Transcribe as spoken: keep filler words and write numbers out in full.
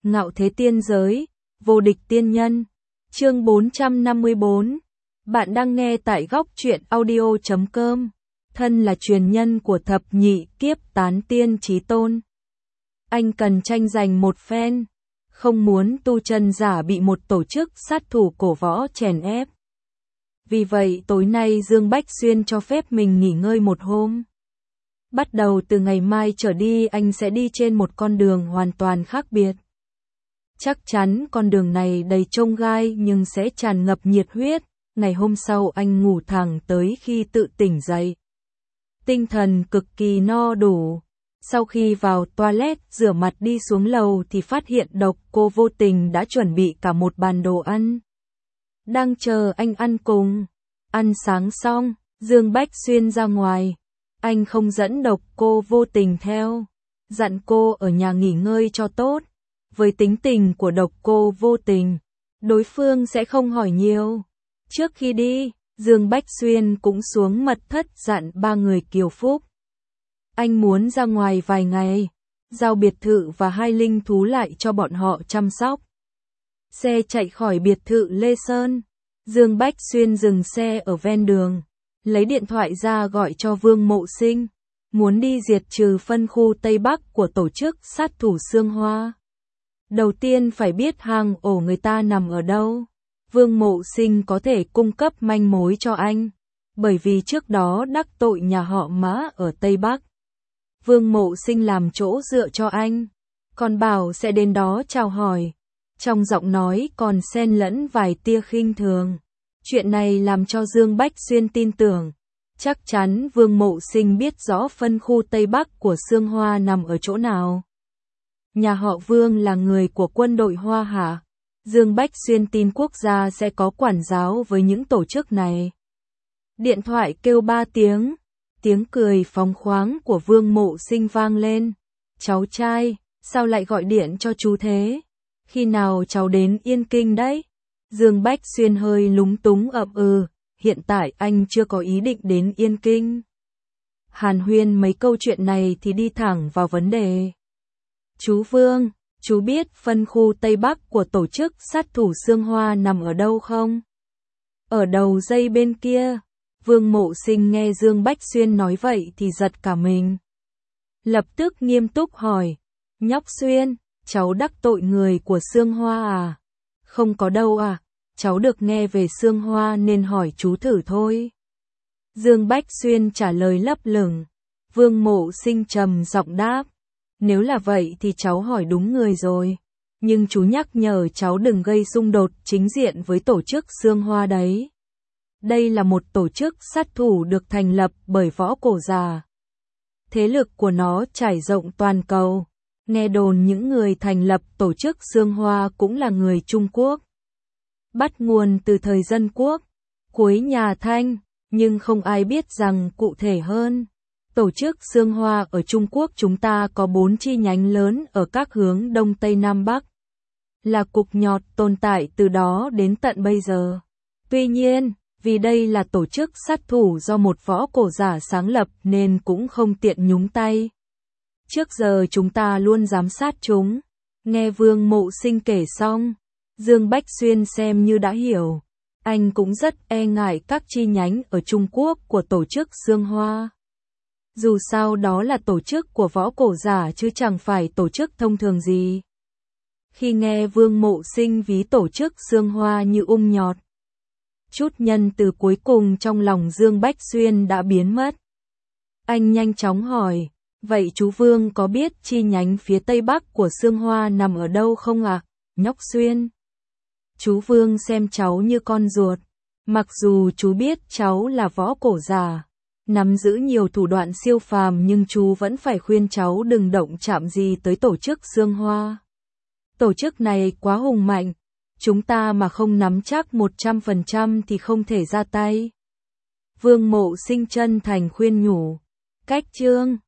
Ngạo thế tiên giới, vô địch tiên nhân. Chương bốn trăm năm mươi bốn. Bạn đang nghe tại góc truyện audio chấm com. Thân là truyền nhân của thập nhị kiếp tán tiên chí tôn. Anh cần tranh giành một phen, không muốn tu chân giả bị một tổ chức sát thủ cổ võ chèn ép. Vì vậy tối nay Dương Bách Xuyên cho phép mình nghỉ ngơi một hôm. Bắt đầu từ ngày mai trở đi anh sẽ đi trên một con đường hoàn toàn khác biệt. Chắc chắn con đường này đầy chông gai nhưng sẽ tràn ngập nhiệt huyết. Ngày hôm sau anh ngủ thẳng tới khi tự tỉnh dậy. Tinh thần cực kỳ no đủ. Sau khi vào toilet rửa mặt đi xuống lầu thì phát hiện Độc Cô vô tình đã chuẩn bị cả một bàn đồ ăn. Đang chờ anh ăn cùng. Ăn sáng xong, Dương Bách Xuyên ra ngoài. Anh không dẫn Độc Cô vô tình theo. Dặn cô ở nhà nghỉ ngơi cho tốt. Với tính tình của Độc Cô vô tình, đối phương sẽ không hỏi nhiều. Trước khi đi, Dương Bách Xuyên cũng xuống mật thất dặn ba người Kiều Phúc. Anh muốn ra ngoài vài ngày, giao biệt thự và hai linh thú lại cho bọn họ chăm sóc. Xe chạy khỏi biệt thự Lê Sơn. Dương Bách Xuyên dừng xe ở ven đường, lấy điện thoại ra gọi cho Vương Mộ Sinh, muốn đi diệt trừ phân khu Tây Bắc của tổ chức sát thủ Sương Hoa. Đầu tiên phải biết hang ổ người ta nằm ở đâu. Vương Mộ Sinh có thể cung cấp manh mối cho anh, bởi vì trước đó đắc tội nhà họ Mã ở Tây Bắc. Vương Mộ Sinh làm chỗ dựa cho anh, còn bảo sẽ đến đó chào hỏi. Trong giọng nói còn xen lẫn vài tia khinh thường. Chuyện này làm cho Dương Bách Xuyên tin tưởng. Chắc chắn Vương Mộ Sinh biết rõ phân khu Tây Bắc của Sương Hoa nằm ở chỗ nào. Nhà họ Vương là người của quân đội Hoa Hạ. Dương Bách Xuyên tin quốc gia sẽ có quản giáo với những tổ chức này. Điện thoại kêu ba tiếng. Tiếng cười phóng khoáng của Vương Mộ Sinh vang lên. Cháu trai, sao lại gọi điện cho chú thế? Khi nào cháu đến Yên Kinh đấy? Dương Bách Xuyên hơi lúng túng ậm ừ. Hiện tại anh chưa có ý định đến Yên Kinh. Hàn huyên mấy câu chuyện này thì đi thẳng vào vấn đề. Chú Vương, chú biết phân khu Tây Bắc của tổ chức sát thủ Sương Hoa nằm ở đâu không? Ở đầu dây bên kia. Vương Mộ Sinh nghe Dương Bách Xuyên nói vậy thì giật cả mình. Lập tức nghiêm túc hỏi. Nhóc Xuyên, cháu đắc tội người của Sương Hoa à? Không có đâu à, cháu được nghe về Sương Hoa nên hỏi chú thử thôi. Dương Bách Xuyên trả lời lấp lửng. Vương Mộ Sinh trầm giọng đáp. Nếu là vậy thì cháu hỏi đúng người rồi. Nhưng chú nhắc nhở cháu đừng gây xung đột chính diện với tổ chức Sương Hoa đấy. Đây là một tổ chức sát thủ được thành lập bởi võ cổ già. Thế lực của nó trải rộng toàn cầu. Nghe đồn những người thành lập tổ chức Sương Hoa cũng là người Trung Quốc. Bắt nguồn từ thời Dân Quốc, cuối nhà Thanh, nhưng không ai biết rằng cụ thể hơn. Tổ chức Sương Hoa ở Trung Quốc chúng ta có bốn chi nhánh lớn ở các hướng Đông Tây Nam Bắc. Là cục nhọt tồn tại từ đó đến tận bây giờ. Tuy nhiên, vì đây là tổ chức sát thủ do một võ cổ giả sáng lập nên cũng không tiện nhúng tay. Trước giờ chúng ta luôn giám sát chúng. Nghe Vương Mộ Sinh kể xong, Dương Bách Xuyên xem như đã hiểu. Anh cũng rất e ngại các chi nhánh ở Trung Quốc của tổ chức Sương Hoa. Dù sao đó là tổ chức của võ cổ giả chứ chẳng phải tổ chức thông thường gì. Khi nghe Vương Mộ Sinh ví tổ chức Sương Hoa như ung nhọt, chút nhân từ cuối cùng trong lòng Dương Bách Xuyên đã biến mất. Anh nhanh chóng hỏi, vậy chú Vương có biết chi nhánh phía Tây Bắc của Sương Hoa nằm ở đâu không ạ? À? Nhóc Xuyên. Chú Vương xem cháu như con ruột. Mặc dù chú biết cháu là võ cổ giả, nắm giữ nhiều thủ đoạn siêu phàm nhưng chú vẫn phải khuyên cháu đừng động chạm gì tới tổ chức Sương Hoa. Tổ chức này quá hùng mạnh. Chúng ta mà không nắm chắc một trăm phần trăm thì không thể ra tay. Vương Mộ Sinh chân thành khuyên nhủ. Cách chương